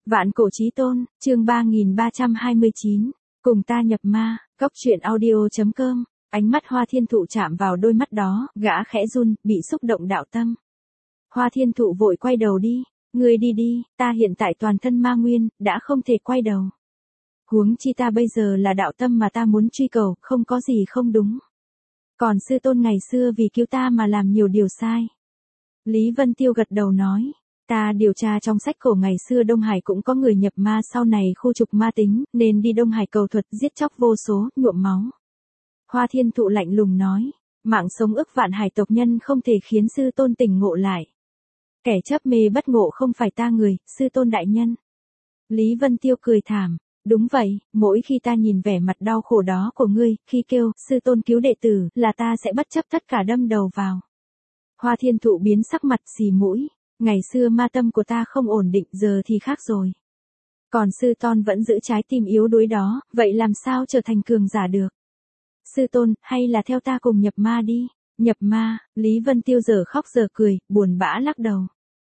Vạn cổ chí tôn, chương 3329, cùng ta nhập ma, cốc truyện audio.com, ánh mắt Hoa Thiên Thụ chạm vào đôi mắt đó, gã khẽ run, bị xúc động đạo tâm. Hoa Thiên Thụ vội quay đầu đi, ngươi đi đi, ta hiện tại toàn thân ma nguyên, đã không thể quay đầu. Huống chi ta bây giờ là đạo tâm mà ta muốn truy cầu, không có gì không đúng. Còn sư tôn ngày xưa vì cứu ta mà làm nhiều điều sai. Lý Vân Tiêu gật đầu nói. Ta điều tra trong sách cổ ngày xưa Đông Hải cũng có người nhập ma sau này khu trục ma tính, nên đi Đông Hải cầu thuật giết chóc vô số, nhuộm máu. Hoa Thiên Thụ lạnh lùng nói, mạng sống ức vạn hải tộc nhân không thể khiến sư tôn tỉnh ngộ lại. Kẻ chấp mê bất ngộ không phải ta người, sư tôn đại nhân. Lý Vân Tiêu cười thảm, đúng vậy, mỗi khi ta nhìn vẻ mặt đau khổ đó của ngươi, khi kêu, sư tôn cứu đệ tử, là ta sẽ bất chấp tất cả đâm đầu vào. Hoa Thiên Thụ biến sắc mặt xì mũi. Ngày xưa ma tâm của ta không ổn định, giờ thì khác rồi. Còn sư tôn vẫn giữ trái tim yếu đuối đó, vậy làm sao trở thành cường giả được? Sư tôn, hay là theo ta cùng nhập ma đi? Nhập ma, Lý Vân Tiêu giờ khóc giờ cười, buồn bã lắc đầu.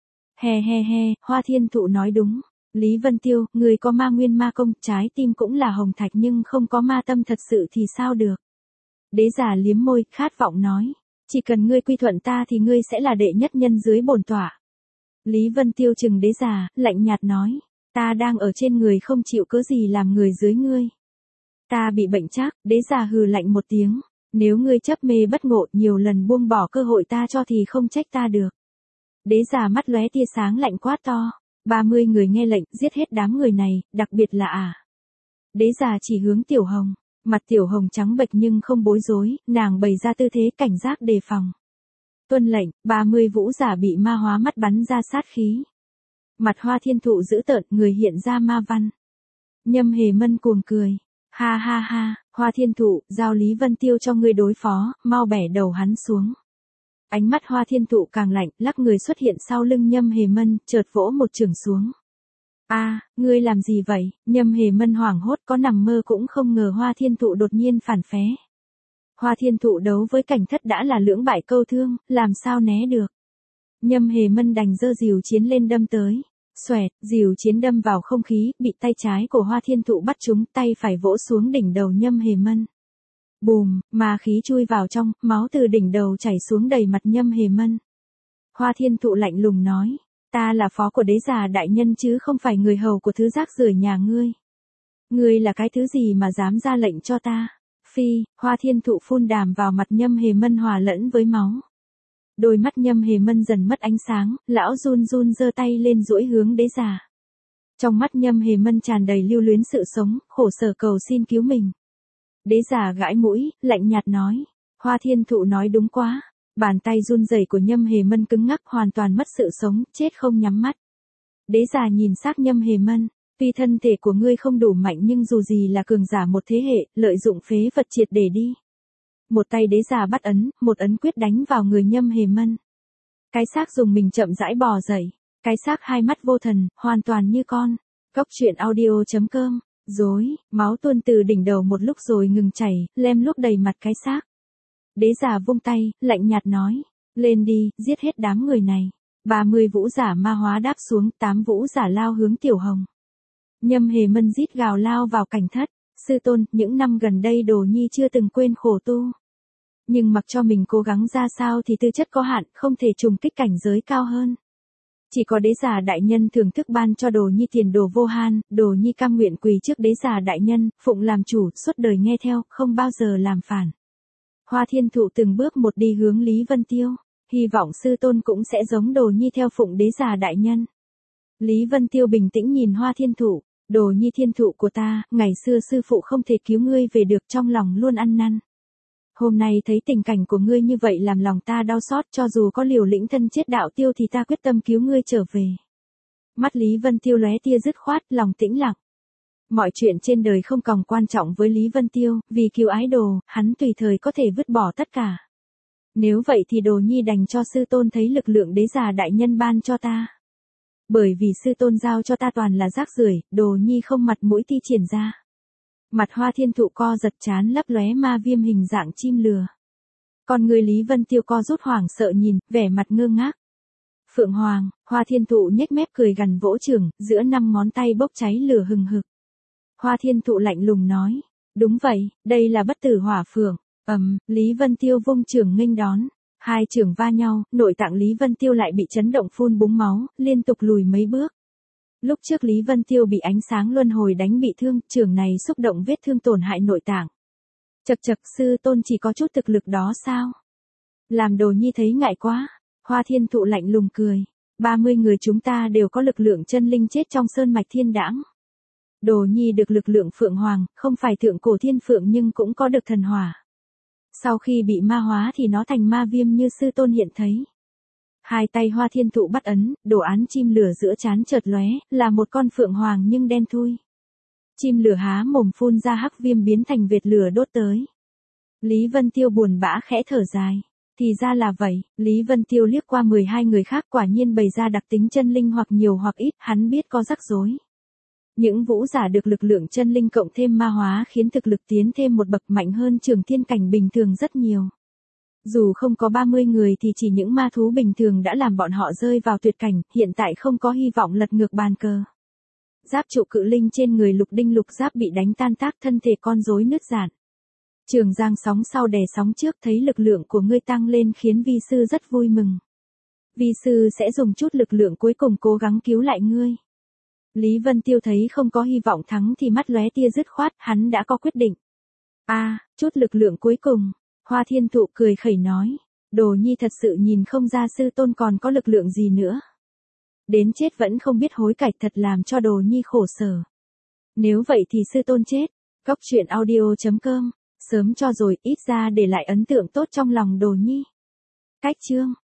He, Hoa Thiên Thụ nói đúng. Lý Vân Tiêu, người có ma nguyên ma công, trái tim cũng là hồng thạch nhưng không có ma tâm thật sự thì sao được? Đế giả liếm môi, khát vọng nói. Chỉ cần ngươi quy thuận ta thì ngươi sẽ là đệ nhất nhân dưới bổn tọa. Lý Vân Tiêu chừng đế giả, lạnh nhạt nói, ta đang ở trên người không chịu cớ gì làm người dưới ngươi. Ta bị bệnh chắc, đế giả hừ lạnh một tiếng, nếu ngươi chấp mê bất ngộ nhiều lần buông bỏ cơ hội ta cho thì không trách ta được. Đế giả mắt lóe tia sáng lạnh quát to, 30 người nghe lệnh giết hết đám người này, đặc biệt là Đế giả chỉ hướng Tiểu Hồng, mặt Tiểu Hồng trắng bệch nhưng không bối rối, nàng bày ra tư thế cảnh giác đề phòng. Tuân lệnh, 30 vũ giả bị ma hóa mắt bắn ra sát khí. Mặt Hoa Thiên Thụ dữ tợn, người hiện ra ma văn. Nhâm Hề Mân cuồng cười. Ha, Hoa Thiên Thụ, giao Lý Vân Tiêu cho ngươi đối phó, mau bẻ đầu hắn xuống. Ánh mắt Hoa Thiên Thụ càng lạnh, lắc người xuất hiện sau lưng Nhâm Hề Mân, chợt vỗ một chưởng xuống. Ngươi làm gì vậy? Nhâm Hề Mân hoảng hốt, có nằm mơ cũng không ngờ Hoa Thiên Thụ đột nhiên phản phé. Hoa Thiên Thụ đấu với cảnh thất đã là lưỡng bại câu thương, làm sao né được. Nhâm Hề Mân đành giơ dìu chiến lên đâm tới. Xoẹt, dìu chiến đâm vào không khí, bị tay trái của Hoa Thiên Thụ bắt trúng, tay phải vỗ xuống đỉnh đầu Nhâm Hề Mân. Bùm, ma khí chui vào trong, máu từ đỉnh đầu chảy xuống đầy mặt Nhâm Hề Mân. Hoa Thiên Thụ lạnh lùng nói, ta là phó của đế già đại nhân chứ không phải người hầu của thứ rác rưởi nhà ngươi. Ngươi là cái thứ gì mà dám ra lệnh cho ta? Phi, Hoa Thiên Thụ phun đàm vào mặt Nhâm Hề Mân hòa lẫn với máu. Đôi mắt Nhâm Hề Mân dần mất ánh sáng, lão run giơ tay lên duỗi hướng đế giả. Trong mắt Nhâm Hề Mân tràn đầy lưu luyến sự sống, khổ sở cầu xin cứu mình. Đế giả gãi mũi, lạnh nhạt nói, Hoa Thiên Thụ nói đúng quá. Bàn tay run rẩy của Nhâm Hề Mân cứng ngắc, hoàn toàn mất sự sống, chết không nhắm mắt. Đế giả nhìn xác Nhâm Hề Mân. Tuy thân thể của ngươi không đủ mạnh nhưng dù gì là cường giả một thế hệ, lợi dụng phế vật triệt để đi. Một tay đế giả bắt ấn, một ấn quyết đánh vào người Nhâm Hề Mân. Cái xác dùng mình chậm rãi bò dậy. Cái xác hai mắt vô thần, hoàn toàn như con. Cốc truyện audio.com, rối, máu tuôn từ đỉnh đầu một lúc rồi ngừng chảy, lem luốc đầy mặt cái xác. Đế giả vung tay, lạnh nhạt nói, lên đi, giết hết đám người này. 30 vũ giả ma hóa đáp xuống, 8 vũ giả lao hướng Tiểu Hồng. Nhâm Hề Mân rít gào lao vào cảnh thất, sư tôn, những năm gần đây Đồ Nhi chưa từng quên khổ tu. Nhưng mặc cho mình cố gắng ra sao thì tư chất có hạn, không thể trùng kích cảnh giới cao hơn. Chỉ có đế giả đại nhân thưởng thức ban cho Đồ Nhi tiền đồ vô han, Đồ Nhi cam nguyện quỳ trước đế giả đại nhân, phụng làm chủ, suốt đời nghe theo, không bao giờ làm phản. Hoa Thiên Thụ từng bước một đi hướng Lý Vân Tiêu, hy vọng sư tôn cũng sẽ giống Đồ Nhi theo phụng đế giả đại nhân. Lý Vân Tiêu bình tĩnh nhìn Hoa Thiên Thụ. Đồ Nhi thiên thụ của ta, ngày xưa sư phụ không thể cứu ngươi về được, trong lòng luôn ăn năn. Hôm nay thấy tình cảnh của ngươi như vậy làm lòng ta đau xót, cho dù có liều lĩnh thân chết đạo tiêu thì ta quyết tâm cứu ngươi trở về. Mắt Lý Vân Tiêu lóe tia dứt khoát, lòng tĩnh lặng. Mọi chuyện trên đời không còn quan trọng với Lý Vân Tiêu, vì cứu ái đồ, hắn tùy thời có thể vứt bỏ tất cả. Nếu vậy thì Đồ Nhi đành cho sư tôn thấy lực lượng đế già đại nhân ban cho ta. Bởi vì sư tôn giao cho ta toàn là rác rưởi, Đồ Nhi không mặt mũi thi triển ra. Mặt Hoa Thiên Thụ co giật, chán lấp lóe ma viêm hình dạng chim lừa. Con người Lý Vân Tiêu co rút hoảng sợ nhìn, vẻ mặt ngơ ngác. Phượng Hoàng, Hoa Thiên Thụ nhếch mép cười gằn vỗ chưởng, giữa 5 ngón tay bốc cháy lửa hừng hực. Hoa Thiên Thụ lạnh lùng nói, đúng vậy, đây là bất tử hỏa phượng. Lý Vân Tiêu vung chưởng nghênh đón. Hai chưởng va nhau, nội tạng Lý Vân Tiêu lại bị chấn động phun búng máu, liên tục lùi mấy bước. Lúc trước Lý Vân Tiêu bị ánh sáng luân hồi đánh bị thương, chưởng này xúc động vết thương tổn hại nội tạng. Chậc chậc, sư tôn chỉ có chút thực lực đó sao? Làm Đồ Nhi thấy ngại quá. Hoa Thiên Thụ lạnh lùng cười. 30 người chúng ta đều có lực lượng chân linh chết trong sơn mạch thiên đãng. Đồ Nhi được lực lượng Phượng Hoàng, không phải thượng cổ thiên phượng nhưng cũng có được thần hỏa. Sau khi bị ma hóa thì nó thành ma viêm như sư tôn hiện thấy. Hai tay Hoa Thiên Thụ bắt ấn, đồ án chim lửa giữa trán chợt lóe, là một con phượng hoàng nhưng đen thui. Chim lửa há mồm phun ra hắc viêm biến thành vệt lửa đốt tới. Lý Vân Tiêu buồn bã khẽ thở dài. Thì ra là vậy, Lý Vân Tiêu liếc qua 12 người khác quả nhiên bày ra đặc tính chân linh hoặc nhiều hoặc ít, hắn biết có rắc rối. Những vũ giả được lực lượng chân linh cộng thêm ma hóa khiến thực lực tiến thêm một bậc mạnh hơn trường thiên cảnh bình thường rất nhiều. Dù không có 30 người thì chỉ những ma thú bình thường đã làm bọn họ rơi vào tuyệt cảnh, hiện tại không có hy vọng lật ngược bàn cờ. Giáp trụ cự linh trên người Lục Đinh Lục Giáp bị đánh tan tác, thân thể con rối nứt rạn. Trường Giang sóng sau đè sóng trước, thấy lực lượng của ngươi tăng lên khiến vi sư rất vui mừng. Vi sư sẽ dùng chút lực lượng cuối cùng cố gắng cứu lại ngươi. Lý Vân Tiêu thấy không có hy vọng thắng thì mắt lóe tia dứt khoát, hắn đã có quyết định. Chút lực lượng cuối cùng. Hoa Thiên Thụ cười khẩy nói. Đồ Nhi thật sự nhìn không ra sư tôn còn có lực lượng gì nữa. Đến chết vẫn không biết hối cải, thật làm cho Đồ Nhi khổ sở. Nếu vậy thì sư tôn chết. Cóc truyện audio.com. Sớm cho rồi, ít ra để lại ấn tượng tốt trong lòng Đồ Nhi. Cách chương.